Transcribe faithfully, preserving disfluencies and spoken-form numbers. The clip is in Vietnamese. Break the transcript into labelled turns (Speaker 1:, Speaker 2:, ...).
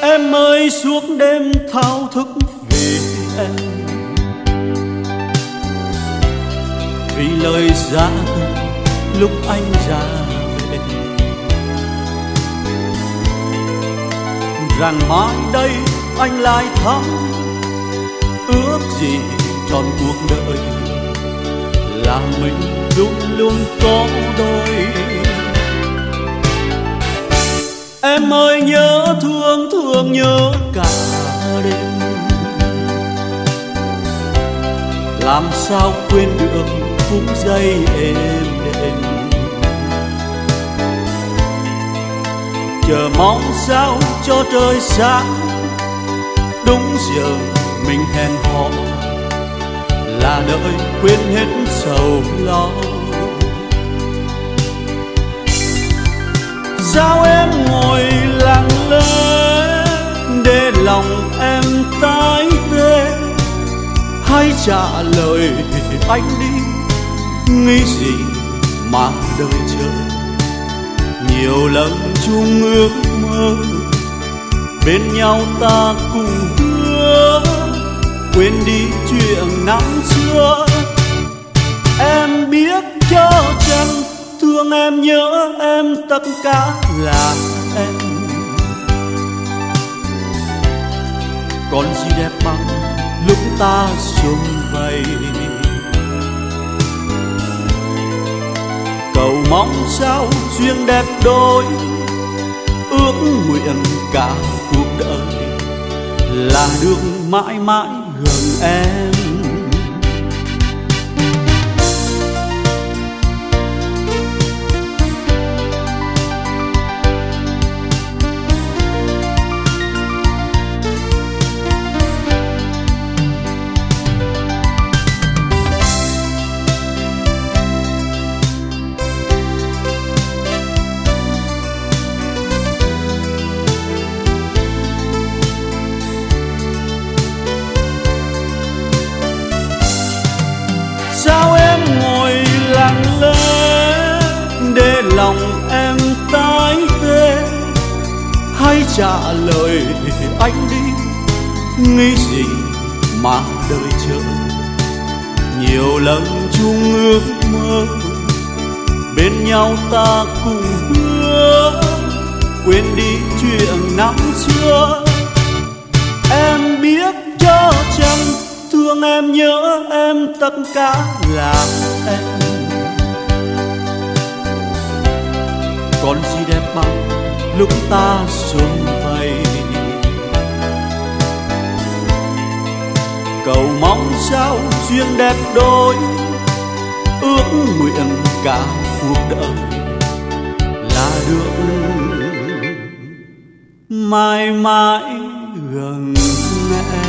Speaker 1: Em ơi suốt đêm thao thức vì em, vì lời ra lúc anh ra về, rằng mai đây anh lại thăm. Ước gì trọn cuộc đời là mình luôn luôn có đôi. Em ơi nhớ thương thương nhớ cả đêm, làm sao quên được phút giây êm đềm. Chờ mong sao cho trời sáng, đúng giờ mình hẹn hò, là đợi quên hết sầu lo. Sao em ngồi lặng lẽ để lòng em tái tê? Hãy trả lời anh đi, nghĩ gì mà đời chờ. Nhiều lần chung ước mơ, bên nhau ta cùng hứa quên đi chuyện năm xưa. Em biết cho chăng thương em nhớ em tất cả là em. Còn gì đẹp bằng lúc ta sum vầy, cầu mong sao duyên đẹp đôi. Ước nguyện cả cuộc đời là được mãi mãi gần em. Sao em ngồi lặng lẽ để lòng em tái tê? Hãy trả lời anh đi, nghĩ gì mà đời chờ. Nhiều lần chung ước mơ, bên nhau ta cùng hứa quên đi chuyện năm xưa. Em biết cho chăng thương em nhớ em tất cả là em. Còn gì đẹp bằng lúc ta sum vầy, cầu mong sao duyên đẹp đôi. Ước nguyện cả cuộc đời là được mãi mãi gần em.